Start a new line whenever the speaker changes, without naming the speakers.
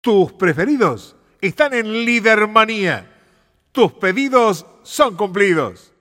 Tus preferidos están en Lidermanía. Tus pedidos son cumplidos.